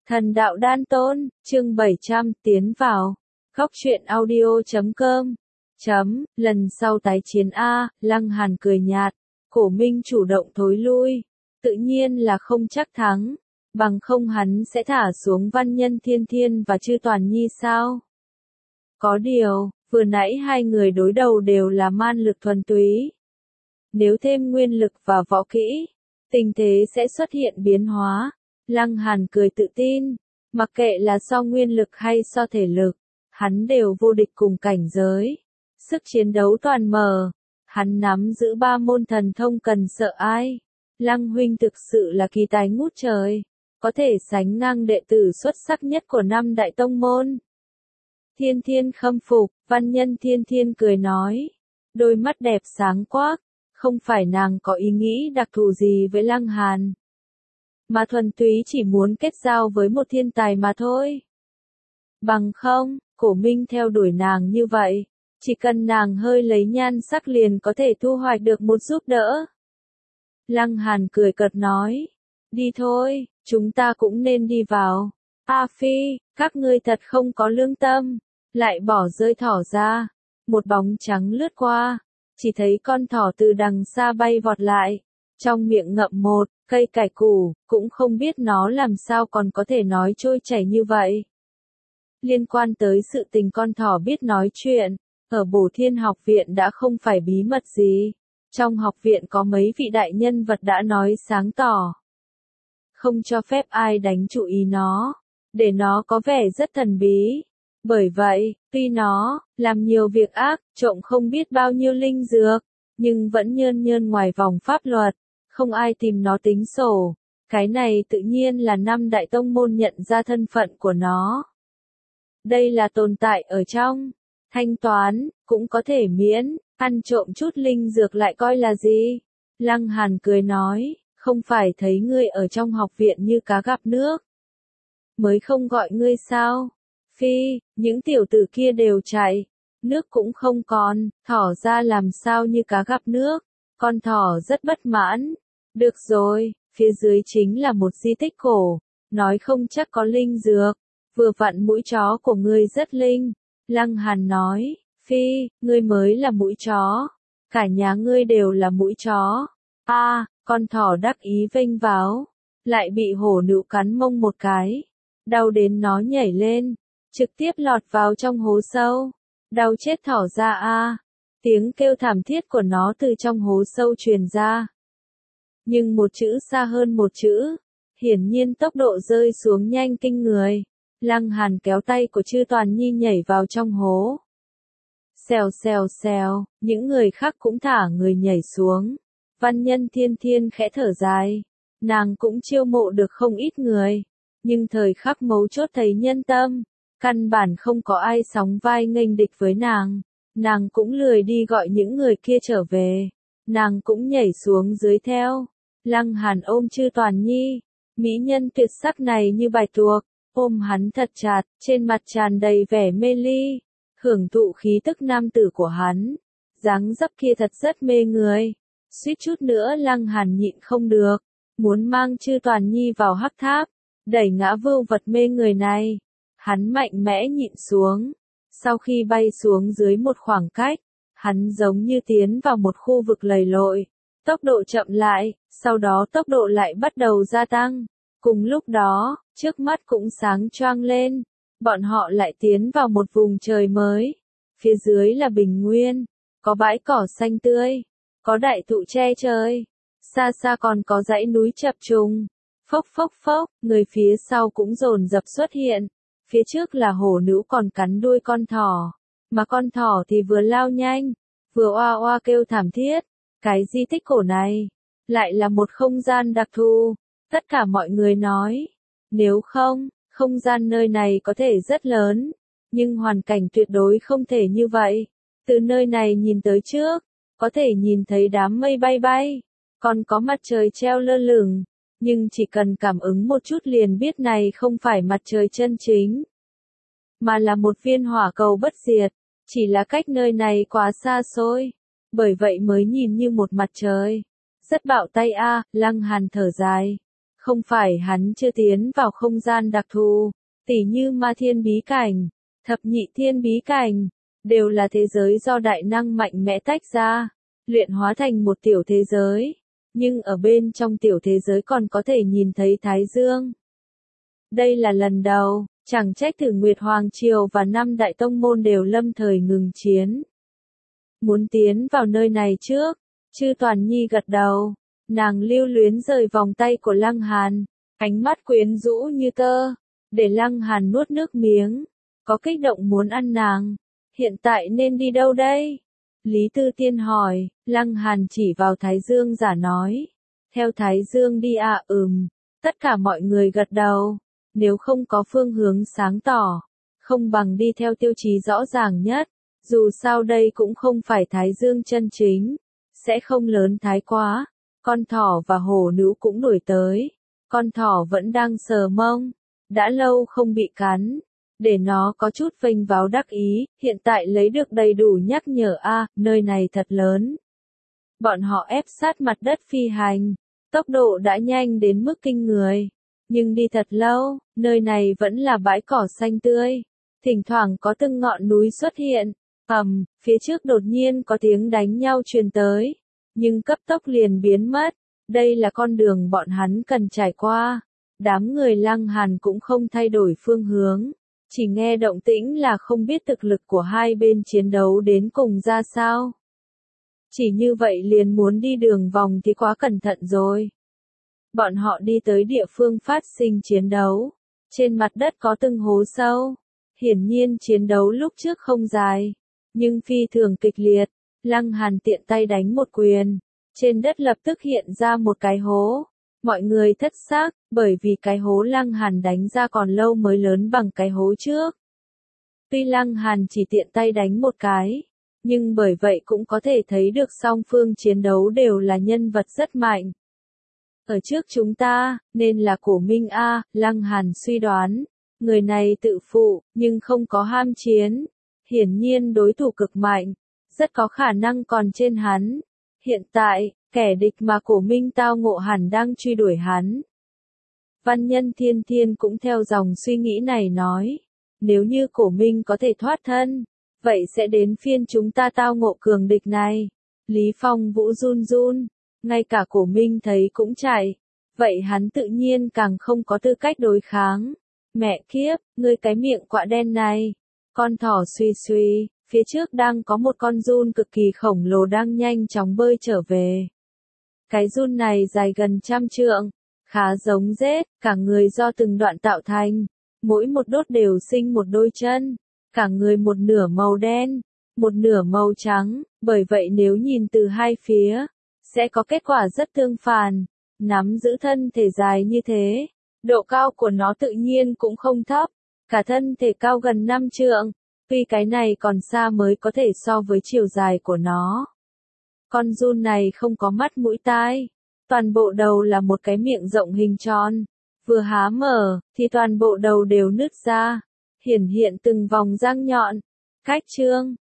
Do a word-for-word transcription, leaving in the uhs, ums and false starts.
Thần đạo đan tôn, chương bảy trăm, tiến vào. Góc truyện audio chấm com. Chấm, lần sau tái chiến A, Lăng Hàn cười nhạt. Cổ Minh chủ động thối lui. Tự nhiên là không chắc thắng. Bằng không hắn sẽ thả xuống Văn Nhân Thiên Thiên và Chư Toàn Nhi sao? Có điều, vừa nãy hai người đối đầu đều là man lực thuần túy. Nếu thêm nguyên lực và võ kỹ, tình thế sẽ xuất hiện biến hóa. Lăng Hàn cười tự tin, mặc kệ là so nguyên lực hay so thể lực, hắn đều vô địch cùng cảnh giới. Sức chiến đấu toàn mở, hắn nắm giữ ba môn thần thông cần sợ ai. Lăng huynh thực sự là kỳ tài ngút trời, có thể sánh ngang đệ tử xuất sắc nhất của năm đại tông môn. Thiên Thiên khâm phục, Văn Nhân Thiên Thiên cười nói, đôi mắt đẹp sáng quắc, không phải nàng có ý nghĩ đặc thù gì với Lăng Hàn, mà thuần túy chỉ muốn kết giao với một thiên tài mà thôi. Bằng không, Cổ Minh theo đuổi nàng như vậy, chỉ cần nàng hơi lấy nhan sắc liền có thể thu hoạch được một giúp đỡ. Lăng Hàn cười cợt nói, đi thôi, chúng ta cũng nên đi vào. A Phi, các ngươi thật không có lương tâm, lại bỏ rơi thỏ ra. Một bóng trắng lướt qua, chỉ thấy con thỏ từ đằng xa bay vọt lại, trong miệng ngậm một cây cải củ, cũng không biết nó làm sao còn có thể nói trôi chảy như vậy. Liên quan tới sự tình con thỏ biết nói chuyện, ở Bổ Thiên học viện đã không phải bí mật gì. Trong học viện có mấy vị đại nhân vật đã nói sáng tỏ, không cho phép ai đánh chú ý nó, để nó có vẻ rất thần bí. Bởi vậy, tuy nó làm nhiều việc ác, trộm không biết bao nhiêu linh dược, nhưng vẫn nhơn nhơn ngoài vòng pháp luật, không ai tìm nó tính sổ. Cái này tự nhiên là năm đại tông môn nhận ra thân phận của nó. Đây là tồn tại ở trong thanh toán, cũng có thể miễn, ăn trộm chút linh dược lại coi là gì? Lăng Hàn cười nói, không phải thấy ngươi ở trong học viện như cá gặp nước, mới không gọi ngươi sao? Phi, những tiểu tử kia đều chạy, nước cũng không còn, thỏ ra làm sao như cá gặp nước. Con thỏ rất bất mãn. Được rồi, phía dưới chính là một di tích cổ, nói không chắc có linh dược, vừa vặn mũi chó của ngươi rất linh. Lăng Hàn nói, Phi, ngươi mới là mũi chó, cả nhà ngươi đều là mũi chó. A, à, con thỏ đắc ý vênh váo, lại bị hổ nữ cắn mông một cái, đau đến nó nhảy lên, trực tiếp lọt vào trong hố sâu. Đau chết thỏ ra a. À. Tiếng kêu thảm thiết của nó từ trong hố sâu truyền ra. Nhưng một chữ xa hơn một chữ, hiển nhiên tốc độ rơi xuống nhanh kinh người. Lăng Hàn kéo tay của Chư Toàn Nhi nhảy vào trong hố. Xèo xèo xèo, những người khác cũng thả người nhảy xuống. Văn Nhân Thiên Thiên khẽ thở dài, nàng cũng chiêu mộ được không ít người, nhưng thời khắc mấu chốt thấy nhân tâm, căn bản không có ai sóng vai nghênh địch với nàng. Nàng cũng lười đi gọi những người kia trở về, nàng cũng nhảy xuống dưới theo. Lăng Hàn ôm Chư Toàn Nhi, mỹ nhân tuyệt sắc này như bạch tuộc, ôm hắn thật chặt, trên mặt tràn đầy vẻ mê ly, hưởng thụ khí tức nam tử của hắn. Dáng dấp kia thật rất mê người, suýt chút nữa Lăng Hàn nhịn không được, muốn mang Chư Toàn Nhi vào hắc tháp, đẩy ngã vưu vật mê người này. Hắn mạnh mẽ nhịn xuống. Sau khi bay xuống dưới một khoảng cách, hắn giống như tiến vào một khu vực lầy lội, tốc độ chậm lại, sau đó tốc độ lại bắt đầu gia tăng. Cùng lúc đó, trước mắt cũng sáng choang lên, bọn họ lại tiến vào một vùng trời mới. Phía dưới là bình nguyên, có bãi cỏ xanh tươi, có đại thụ che trời, xa xa còn có dãy núi chập trùng. Phốc phốc phốc, người phía sau cũng dồn dập xuất hiện. Phía trước là hổ nữ còn cắn đuôi con thỏ, mà con thỏ thì vừa lao nhanh, vừa oa oa kêu thảm thiết. Cái di tích cổ này, lại là một không gian đặc thù, tất cả mọi người nói. Nếu không, không gian nơi này có thể rất lớn, nhưng hoàn cảnh tuyệt đối không thể như vậy. Từ nơi này nhìn tới trước, có thể nhìn thấy đám mây bay bay, còn có mặt trời treo lơ lửng. Nhưng chỉ cần cảm ứng một chút liền biết này không phải mặt trời chân chính, mà là một viên hỏa cầu bất diệt, chỉ là cách nơi này quá xa xôi, bởi vậy mới nhìn như một mặt trời. Rất bạo tay a. Lăng Hàn thở dài, Không phải hắn chưa tiến vào không gian đặc thù, tỉ như ma thiên bí cảnh, thập nhị thiên bí cảnh, đều là thế giới do đại năng mạnh mẽ tách ra, luyện hóa thành một tiểu thế giới, nhưng ở bên trong tiểu thế giới còn có thể nhìn thấy Thái Dương. Đây là lần đầu, chẳng trách Tử Nguyệt Hoàng Triều và năm đại tông môn đều lâm thời ngừng chiến. Muốn tiến vào nơi này trước, Chư Toàn Nhi gật đầu, nàng lưu luyến rời vòng tay của Lăng Hàn, ánh mắt quyến rũ như tơ, để Lăng Hàn nuốt nước miếng, có kích động muốn ăn nàng. Hiện tại nên đi đâu đây? Lý Tư Tiên hỏi, Lăng Hàn chỉ vào Thái Dương giả nói. Theo Thái Dương đi à ừm, tất cả mọi người gật đầu, nếu không có phương hướng sáng tỏ, không bằng đi theo tiêu chí rõ ràng nhất, dù sao đây cũng không phải Thái Dương chân chính, sẽ không lớn thái quá, con thỏ và hổ nữ cũng đuổi tới, con thỏ vẫn đang sờ mông, đã lâu không bị cắn. Để nó có chút vênh váo đắc ý, hiện tại lấy được đầy đủ nhắc nhở a, nơi này thật lớn. Bọn họ ép sát mặt đất phi hành, tốc độ đã nhanh đến mức kinh người, nhưng đi thật lâu, nơi này vẫn là bãi cỏ xanh tươi, thỉnh thoảng có từng ngọn núi xuất hiện, ầm, phía trước đột nhiên có tiếng đánh nhau truyền tới, nhưng cấp tốc liền biến mất, đây là con đường bọn hắn cần trải qua, đám người Lăng Hàn cũng không thay đổi phương hướng. Chỉ nghe động tĩnh là không biết thực lực của hai bên chiến đấu đến cùng ra sao. Chỉ như vậy liền muốn đi đường vòng thì quá cẩn thận rồi. Bọn họ đi tới địa phương phát sinh chiến đấu. Trên mặt đất có từng hố sâu. Hiển nhiên chiến đấu lúc trước không dài, nhưng phi thường kịch liệt. Lăng Hàn tiện tay đánh một quyền. Trên đất lập tức hiện ra một cái hố. Mọi người thất xác, bởi vì cái hố Lăng Hàn đánh ra còn lâu mới lớn bằng cái hố trước. Tuy Lăng Hàn chỉ tiện tay đánh một cái, nhưng bởi vậy cũng có thể thấy được song phương chiến đấu đều là nhân vật rất mạnh. Ở trước chúng ta, nên là Cổ Minh A, Lăng Hàn suy đoán, người này tự phụ, nhưng không có ham chiến. Hiển nhiên đối thủ cực mạnh, rất có khả năng còn trên hắn. Hiện tại, kẻ địch mà Cổ Minh tao ngộ hẳn đang truy đuổi hắn. Văn Nhân Thiên Thiên cũng theo dòng suy nghĩ này nói, nếu như Cổ Minh có thể thoát thân, vậy sẽ đến phiên chúng ta tao ngộ cường địch này. Lý Phong Vũ run run, ngay cả Cổ Minh thấy cũng chạy, vậy hắn tự nhiên càng không có tư cách đối kháng. Mẹ kiếp, ngươi cái miệng quạ đen này. Con thỏ suy suy, phía trước đang có một con giun cực kỳ khổng lồ đang nhanh chóng bơi trở về. Cái giun này dài gần trăm trượng, khá giống rết, cả người do từng đoạn tạo thành, mỗi một đốt đều sinh một đôi chân, cả người một nửa màu đen, một nửa màu trắng, bởi vậy nếu nhìn từ hai phía, sẽ có kết quả rất tương phản. Nắm giữ thân thể dài như thế, độ cao của nó tự nhiên cũng không thấp, cả thân thể cao gần năm trượng, tuy cái này còn xa mới có thể so với chiều dài của nó. Con giun này không có mắt mũi tai, toàn bộ đầu là một cái miệng rộng hình tròn, vừa há mở, thì toàn bộ đầu đều nứt ra, hiển hiện từng vòng răng nhọn. Cách chương